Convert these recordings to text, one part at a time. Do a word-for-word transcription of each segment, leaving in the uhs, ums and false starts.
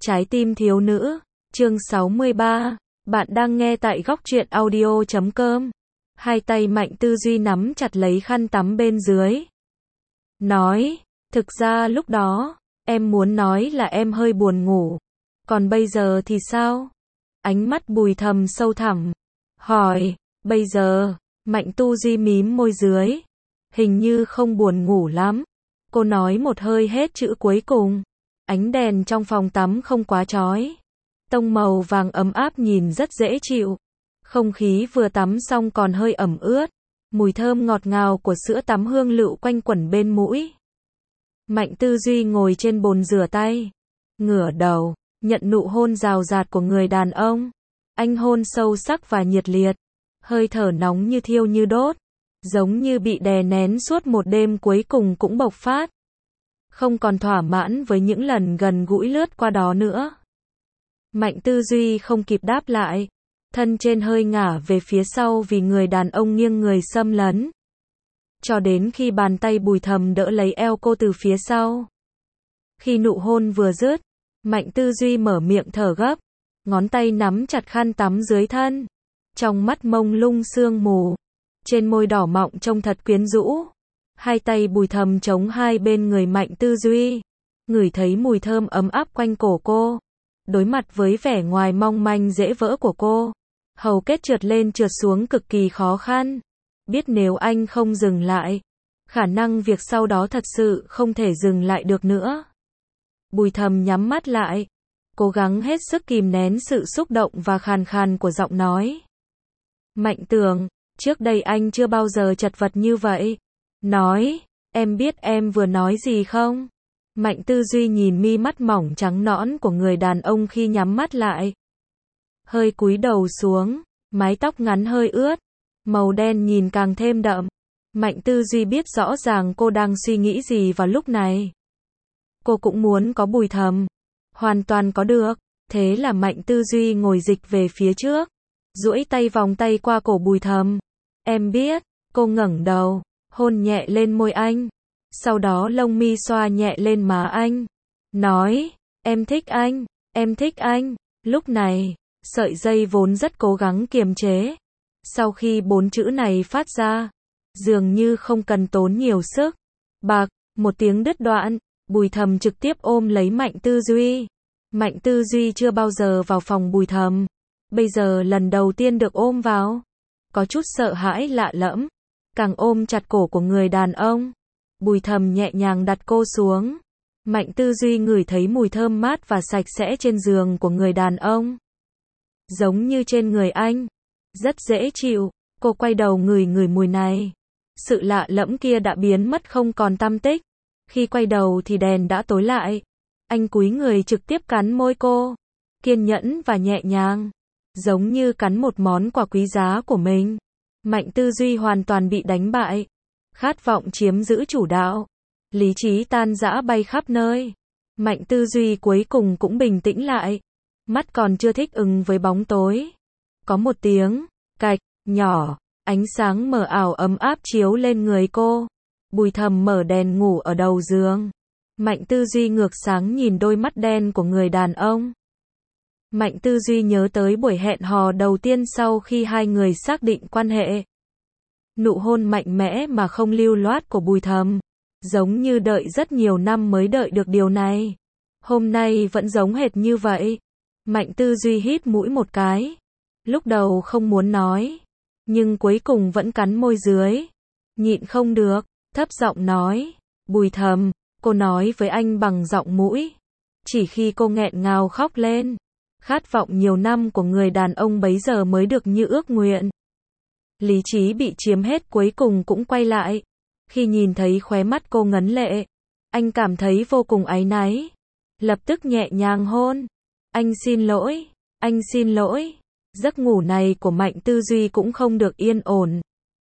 Trái tim thiếu nữ, chương sáu mươi ba, bạn đang nghe tại góc truyện audio chấm com. Hai tay Mạnh Tư Duy nắm chặt lấy khăn tắm bên dưới. Nói, thực ra lúc đó, em muốn nói là em hơi buồn ngủ. Còn bây giờ thì sao? Ánh mắt Bùi Thầm sâu thẳm. Hỏi, bây giờ, Mạnh Tư Duy mím môi dưới. Hình như không buồn ngủ lắm. Cô nói một hơi hết chữ cuối cùng. Ánh đèn trong phòng tắm không quá chói. Tông màu vàng ấm áp nhìn rất dễ chịu. Không khí vừa tắm xong còn hơi ẩm ướt. Mùi thơm ngọt ngào của sữa tắm hương lựu quanh quẩn bên mũi. Mạnh Tư Duy ngồi trên bồn rửa tay. Ngửa đầu, nhận nụ hôn rào rạt của người đàn ông. Anh hôn sâu sắc và nhiệt liệt. Hơi thở nóng như thiêu như đốt. Giống như bị đè nén suốt một đêm cuối cùng cũng bộc phát. Không còn thỏa mãn với những lần gần gũi lướt qua đó nữa. Mạnh Tư Duy không kịp đáp lại. Thân trên hơi ngả về phía sau vì người đàn ông nghiêng người xâm lấn. Cho đến khi bàn tay Bùi Thầm đỡ lấy eo cô từ phía sau. Khi nụ hôn vừa dứt, Mạnh Tư Duy mở miệng thở gấp. Ngón tay nắm chặt khăn tắm dưới thân. Trong mắt mông lung sương mù. Trên môi đỏ mọng trông thật quyến rũ. Hai tay Bùi Thầm chống hai bên người Mạnh Tư Duy. Ngửi thấy mùi thơm ấm áp quanh cổ cô. Đối mặt với vẻ ngoài mong manh dễ vỡ của cô. Hầu kết trượt lên trượt xuống cực kỳ khó khăn. Biết nếu anh không dừng lại, khả năng việc sau đó thật sự không thể dừng lại được nữa. Bùi Thầm nhắm mắt lại. Cố gắng hết sức kìm nén sự xúc động và khàn khàn của giọng nói. Mạnh Tường, trước đây anh chưa bao giờ chật vật như vậy. Nói, em biết em vừa nói gì không? Mạnh Tư Duy nhìn mi mắt mỏng trắng nõn của người đàn ông khi nhắm mắt lại. Hơi cúi đầu xuống, mái tóc ngắn hơi ướt, màu đen nhìn càng thêm đậm. Mạnh Tư Duy biết rõ ràng cô đang suy nghĩ gì vào lúc này. Cô cũng muốn có Bùi Thầm. Hoàn toàn có được. Thế là Mạnh Tư Duy ngồi dịch về phía trước. Duỗi tay vòng tay qua cổ Bùi Thầm. Em biết. Cô ngẩng đầu. Hôn nhẹ lên môi anh. Sau đó lông mi xoa nhẹ lên má anh. Nói. Em thích anh. Em thích anh. Lúc này, sợi dây vốn rất cố gắng kiềm chế. Sau khi bốn chữ này phát ra, dường như không cần tốn nhiều sức. Bạc, một tiếng đứt đoạn. Bùi Thầm trực tiếp ôm lấy Mạnh Tư Duy. Mạnh Tư Duy chưa bao giờ vào phòng Bùi Thầm. Bây giờ lần đầu tiên được ôm vào. Có chút sợ hãi lạ lẫm. Càng ôm chặt cổ của người đàn ông. Bùi Thầm nhẹ nhàng đặt cô xuống. Mạnh Tư Duy ngửi thấy mùi thơm mát và sạch sẽ trên giường của người đàn ông. Giống như trên người anh. Rất dễ chịu. Cô quay đầu ngửi ngửi mùi này. Sự lạ lẫm kia đã biến mất không còn tăm tích. Khi quay đầu thì đèn đã tối lại. Anh cúi người trực tiếp cắn môi cô. Kiên nhẫn và nhẹ nhàng. Giống như cắn một món quà quý giá của mình. Mạnh Tư Duy hoàn toàn bị đánh bại. Khát vọng chiếm giữ chủ đạo. Lý trí tan rã bay khắp nơi. Mạnh Tư Duy cuối cùng cũng bình tĩnh lại. Mắt còn chưa thích ứng với bóng tối. Có một tiếng, cạch, nhỏ. Ánh sáng mờ ảo ấm áp chiếu lên người cô. Bùi Thầm mở đèn ngủ ở đầu giường. Mạnh Tư Duy ngược sáng nhìn đôi mắt đen của người đàn ông. Mạnh Tư Duy nhớ tới buổi hẹn hò đầu tiên sau khi hai người xác định quan hệ. Nụ hôn mạnh mẽ mà không lưu loát của Bùi Thầm. Giống như đợi rất nhiều năm mới đợi được điều này. Hôm nay vẫn giống hệt như vậy. Mạnh Tư Duy hít mũi một cái. Lúc đầu không muốn nói. Nhưng cuối cùng vẫn cắn môi dưới. Nhịn không được. Thấp giọng nói. Bùi Thầm. Cô nói với anh bằng giọng mũi. Chỉ khi cô nghẹn ngào khóc lên. Khát vọng nhiều năm của người đàn ông bấy giờ mới được như ước nguyện. Lý trí bị chiếm hết cuối cùng cũng quay lại. Khi nhìn thấy khóe mắt cô ngấn lệ. Anh cảm thấy vô cùng áy náy. Lập tức nhẹ nhàng hôn. Anh xin lỗi. Anh xin lỗi. Giấc ngủ này của Mạnh Tư Duy cũng không được yên ổn.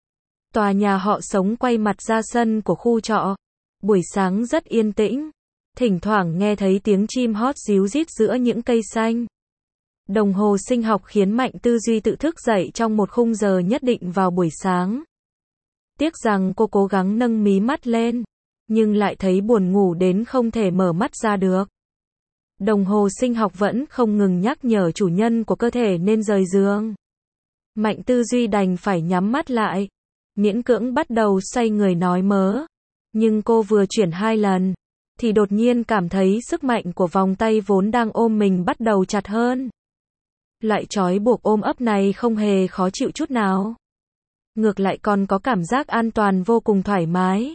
Tòa nhà họ sống quay mặt ra sân của khu trọ. Buổi sáng rất yên tĩnh. Thỉnh thoảng nghe thấy tiếng chim hót ríu rít giữa những cây xanh. Đồng hồ sinh học khiến Mạnh Tư Duy tự thức dậy trong một khung giờ nhất định vào buổi sáng. Tiếc rằng cô cố gắng nâng mí mắt lên, nhưng lại thấy buồn ngủ đến không thể mở mắt ra được. Đồng hồ sinh học vẫn không ngừng nhắc nhở chủ nhân của cơ thể nên rời giường. Mạnh Tư Duy đành phải nhắm mắt lại, miễn cưỡng bắt đầu xoay người nói mớ. Nhưng cô vừa chuyển hai lần, thì đột nhiên cảm thấy sức mạnh của vòng tay vốn đang ôm mình bắt đầu chặt hơn. Loại trói buộc ôm ấp này không hề khó chịu chút nào. Ngược lại còn có cảm giác an toàn vô cùng thoải mái.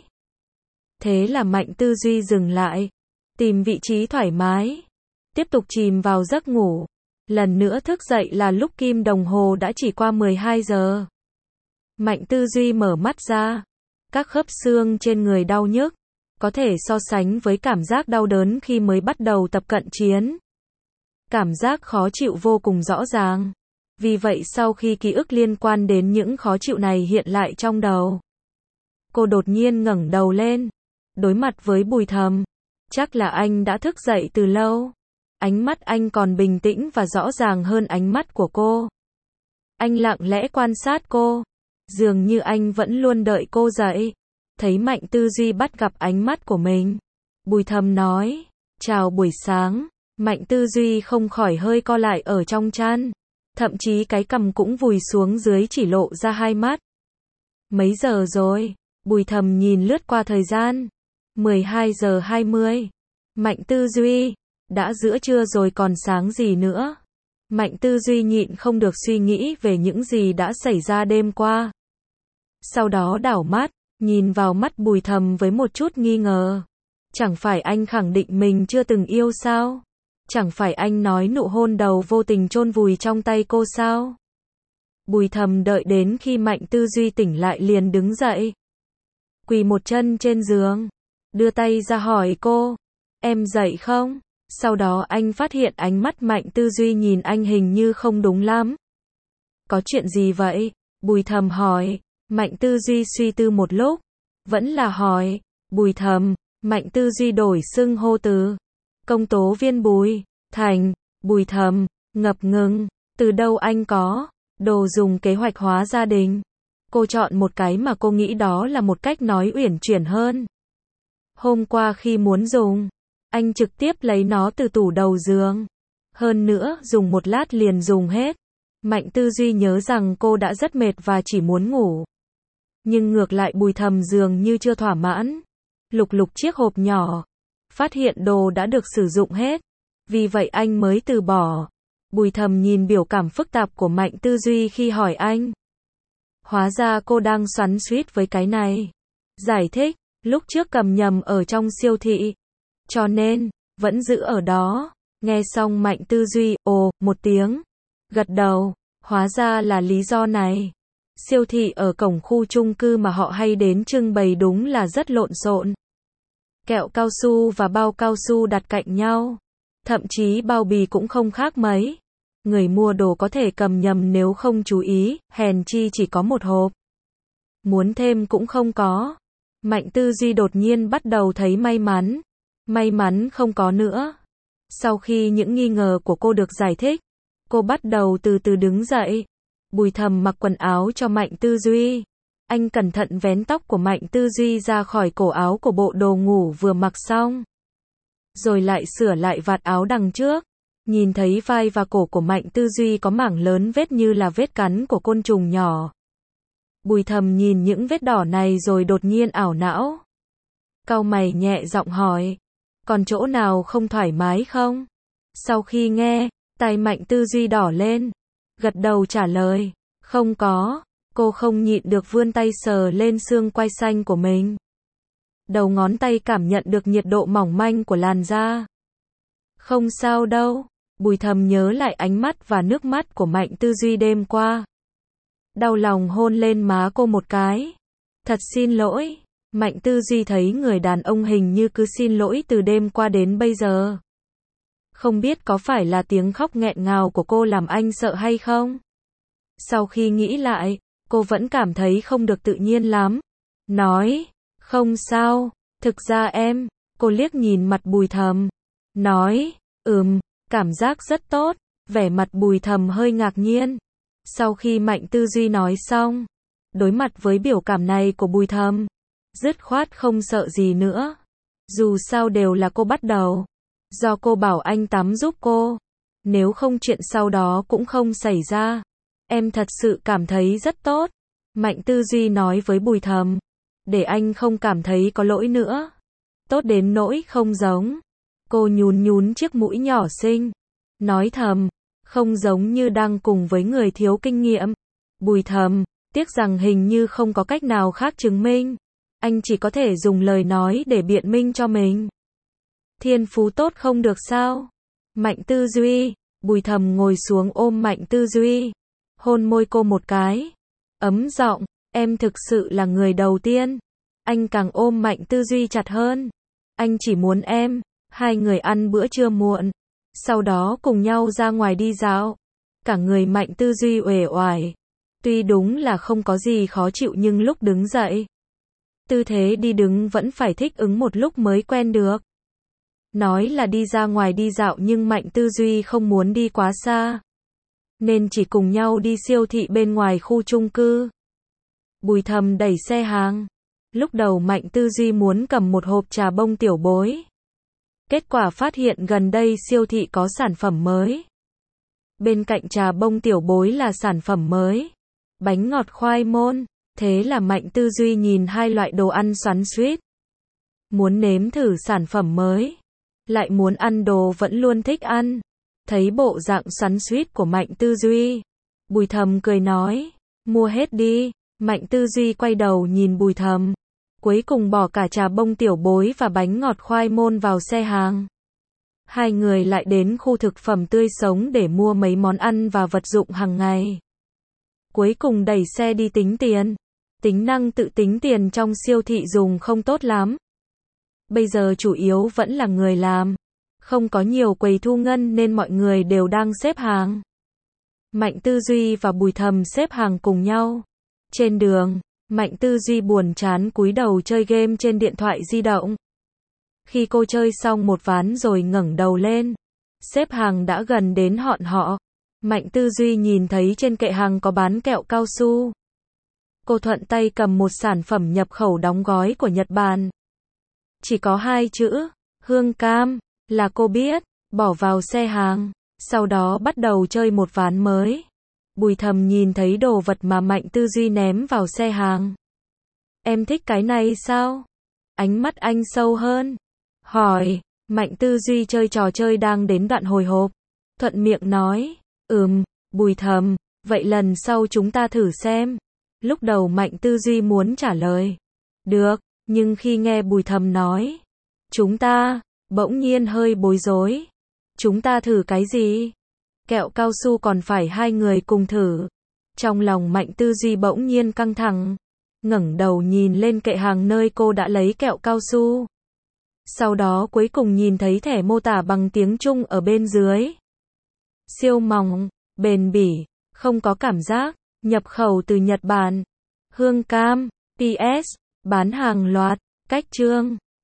Thế là Mạnh Tư Duy dừng lại, tìm vị trí thoải mái, tiếp tục chìm vào giấc ngủ. Lần nữa thức dậy là lúc kim đồng hồ đã chỉ qua mười hai giờ. Mạnh Tư Duy mở mắt ra, các khớp xương trên người đau nhức, có thể so sánh với cảm giác đau đớn khi mới bắt đầu tập cận chiến. Cảm giác khó chịu vô cùng rõ ràng. Vì vậy sau khi ký ức liên quan đến những khó chịu này hiện lại trong đầu, cô đột nhiên ngẩng đầu lên, đối mặt với Bùi Thầm. Chắc là anh đã thức dậy từ lâu. Ánh mắt anh còn bình tĩnh và rõ ràng hơn ánh mắt của cô. Anh lặng lẽ quan sát cô, dường như anh vẫn luôn đợi cô dậy. Thấy Mạnh Tư Duy bắt gặp ánh mắt của mình, Bùi Thầm nói, chào buổi sáng. Mạnh Tư Duy không khỏi hơi co lại ở trong chăn, thậm chí cái cằm cũng vùi xuống dưới chỉ lộ ra hai mắt. Mấy giờ rồi? Bùi Thầm nhìn lướt qua thời gian. mười hai giờ hai mươi. Mạnh Tư Duy, đã giữa trưa rồi còn sáng gì nữa? Mạnh Tư Duy nhịn không được suy nghĩ về những gì đã xảy ra đêm qua. Sau đó đảo mắt, nhìn vào mắt Bùi Thầm với một chút nghi ngờ. Chẳng phải anh khẳng định mình chưa từng yêu sao? Chẳng phải anh nói nụ hôn đầu vô tình chôn vùi trong tay cô sao? Bùi Thầm đợi đến khi Mạnh Tư Duy tỉnh lại liền đứng dậy, quỳ một chân trên giường, đưa tay ra hỏi cô, em dậy không? Sau đó anh phát hiện ánh mắt Mạnh Tư Duy nhìn anh hình như không đúng lắm. Có chuyện gì vậy? Bùi Thầm hỏi. Mạnh Tư Duy suy tư một lúc, vẫn là hỏi. Bùi Thầm. Mạnh Tư Duy đổi xưng hô từ công tố viên Bùi thành Bùi Thầm, ngập ngừng. Từ đâu anh có đồ dùng kế hoạch hóa gia đình? Cô chọn một cái mà cô nghĩ đó là một cách nói uyển chuyển hơn. Hôm qua khi muốn dùng, anh trực tiếp lấy nó từ tủ đầu giường. Hơn nữa, dùng một lát liền dùng hết. Mạnh Tư Duy nhớ rằng cô đã rất mệt và chỉ muốn ngủ. Nhưng ngược lại Bùi Thầm dường như chưa thỏa mãn. Lục lục chiếc hộp nhỏ, phát hiện đồ đã được sử dụng hết. Vì vậy anh mới từ bỏ. Bùi Thầm nhìn biểu cảm phức tạp của Mạnh Tư Duy khi hỏi anh. Hóa ra cô đang xoắn xuýt với cái này. Giải thích, lúc trước cầm nhầm ở trong siêu thị, cho nên, vẫn giữ ở đó. Nghe xong Mạnh Tư Duy, ồ, một tiếng, gật đầu, hóa ra là lý do này. Siêu thị ở cổng khu chung cư mà họ hay đến trưng bày đúng là rất lộn xộn. Kẹo cao su và bao cao su đặt cạnh nhau. Thậm chí bao bì cũng không khác mấy. Người mua đồ có thể cầm nhầm nếu không chú ý, hèn chi chỉ có một hộp. Muốn thêm cũng không có. Mạnh Tư Duy đột nhiên bắt đầu thấy may mắn. May mắn không có nữa. Sau khi những nghi ngờ của cô được giải thích, cô bắt đầu từ từ đứng dậy. Bùi Thầm mặc quần áo cho Mạnh Tư Duy. Anh cẩn thận vén tóc của Mạnh Tư Duy ra khỏi cổ áo của bộ đồ ngủ vừa mặc xong. Rồi lại sửa lại vạt áo đằng trước. Nhìn thấy vai và cổ của Mạnh Tư Duy có mảng lớn vết như là vết cắn của côn trùng nhỏ. Bùi Thầm nhìn những vết đỏ này rồi đột nhiên ảo não. Cau mày nhẹ giọng hỏi. Còn chỗ nào không thoải mái không? Sau khi nghe, tay Mạnh Tư Duy đỏ lên. Gật đầu trả lời. Không có. Cô không nhịn được vươn tay sờ lên xương quai xanh của mình. Đầu ngón tay cảm nhận được nhiệt độ mỏng manh của làn da. Không sao đâu. Bùi Thầm nhớ lại ánh mắt và nước mắt của Mạnh Tư Duy đêm qua. Đau lòng hôn lên má cô một cái. Thật xin lỗi. Mạnh Tư Duy thấy người đàn ông hình như cứ xin lỗi từ đêm qua đến bây giờ. Không biết có phải là tiếng khóc nghẹn ngào của cô làm anh sợ hay không? Sau khi nghĩ lại, cô vẫn cảm thấy không được tự nhiên lắm. Nói, không sao, thực ra em, cô liếc nhìn mặt Bùi Thầm. Nói, ừm, cảm giác rất tốt, vẻ mặt Bùi Thầm hơi ngạc nhiên. Sau khi Mạnh Tư Duy nói xong, đối mặt với biểu cảm này của Bùi Thầm, dứt khoát không sợ gì nữa. Dù sao đều là cô bắt đầu. Do cô bảo anh tắm giúp cô. Nếu không chuyện sau đó cũng không xảy ra. Em thật sự cảm thấy rất tốt. Mạnh Tư Duy nói với Bùi Thầm. Để anh không cảm thấy có lỗi nữa. Tốt đến nỗi không giống. Cô nhún nhún chiếc mũi nhỏ xinh. Nói thầm. Không giống như đang cùng với người thiếu kinh nghiệm. Bùi Thầm. Tiếc rằng hình như không có cách nào khác chứng minh. Anh chỉ có thể dùng lời nói để biện minh cho mình. Thiên phú tốt không được sao? Mạnh Tư Duy. Bùi Thầm ngồi xuống ôm Mạnh Tư Duy. Hôn môi cô một cái. Ấm giọng. Em thực sự là người đầu tiên. Anh càng ôm Mạnh Tư Duy chặt hơn. Anh chỉ muốn em. Hai người ăn bữa trưa muộn. Sau đó cùng nhau ra ngoài đi dạo. Cả người Mạnh Tư Duy uể oải. Tuy đúng là không có gì khó chịu nhưng lúc đứng dậy. Tư thế đi đứng vẫn phải thích ứng một lúc mới quen được. Nói là đi ra ngoài đi dạo nhưng Mạnh Tư Duy không muốn đi quá xa. Nên chỉ cùng nhau đi siêu thị bên ngoài khu chung cư. Bùi Thầm đẩy xe hàng. Lúc đầu Mạnh Tư Duy muốn cầm một hộp trà bông tiểu bối. Kết quả phát hiện gần đây siêu thị có sản phẩm mới. Bên cạnh trà bông tiểu bối là sản phẩm mới. Bánh ngọt khoai môn. Thế là Mạnh Tư Duy nhìn hai loại đồ ăn xoắn xuýt. Muốn nếm thử sản phẩm mới. Lại muốn ăn đồ vẫn luôn thích ăn. Thấy bộ dạng xoắn xuýt của Mạnh Tư Duy. Bùi Thầm cười nói. Mua hết đi. Mạnh Tư Duy quay đầu nhìn Bùi Thầm. Cuối cùng bỏ cả trà bông tiểu bối và bánh ngọt khoai môn vào xe hàng. Hai người lại đến khu thực phẩm tươi sống để mua mấy món ăn và vật dụng hàng ngày. Cuối cùng đẩy xe đi tính tiền. Tính năng tự tính tiền trong siêu thị dùng không tốt lắm. Bây giờ chủ yếu vẫn là người làm. Không có nhiều quầy thu ngân nên mọi người đều đang xếp hàng. Mạnh Tư Duy và Bùi Thầm xếp hàng cùng nhau. Trên đường, Mạnh Tư Duy buồn chán cúi đầu chơi game trên điện thoại di động. Khi cô chơi xong một ván rồi ngẩng đầu lên. Xếp hàng đã gần đến họn họ. Mạnh Tư Duy nhìn thấy trên kệ hàng có bán kẹo cao su. Cô thuận tay cầm một sản phẩm nhập khẩu đóng gói của Nhật Bản. Chỉ có hai chữ, hương cam, là cô biết, bỏ vào xe hàng. Sau đó bắt đầu chơi một ván mới. Bùi Thầm nhìn thấy đồ vật mà Mạnh Tư Duy ném vào xe hàng. Em thích cái này sao? Ánh mắt anh sâu hơn. Hỏi, Mạnh Tư Duy chơi trò chơi đang đến đoạn hồi hộp. Thuận miệng nói, ừm, Bùi Thầm, vậy lần sau chúng ta thử xem. Lúc đầu Mạnh Tư Duy muốn trả lời. Được, nhưng khi nghe Bùi Thầm nói. Chúng ta, bỗng nhiên hơi bối rối. Chúng ta thử cái gì? Kẹo cao su còn phải hai người cùng thử. Trong lòng Mạnh Tư Duy bỗng nhiên căng thẳng. Ngẩng đầu nhìn lên kệ hàng nơi cô đã lấy kẹo cao su. Sau đó cuối cùng nhìn thấy thẻ mô tả bằng tiếng Trung ở bên dưới. Siêu mỏng, bền bỉ, không có cảm giác, nhập khẩu từ Nhật Bản. Hương cam, pê ét, bán hàng loạt, cách chương.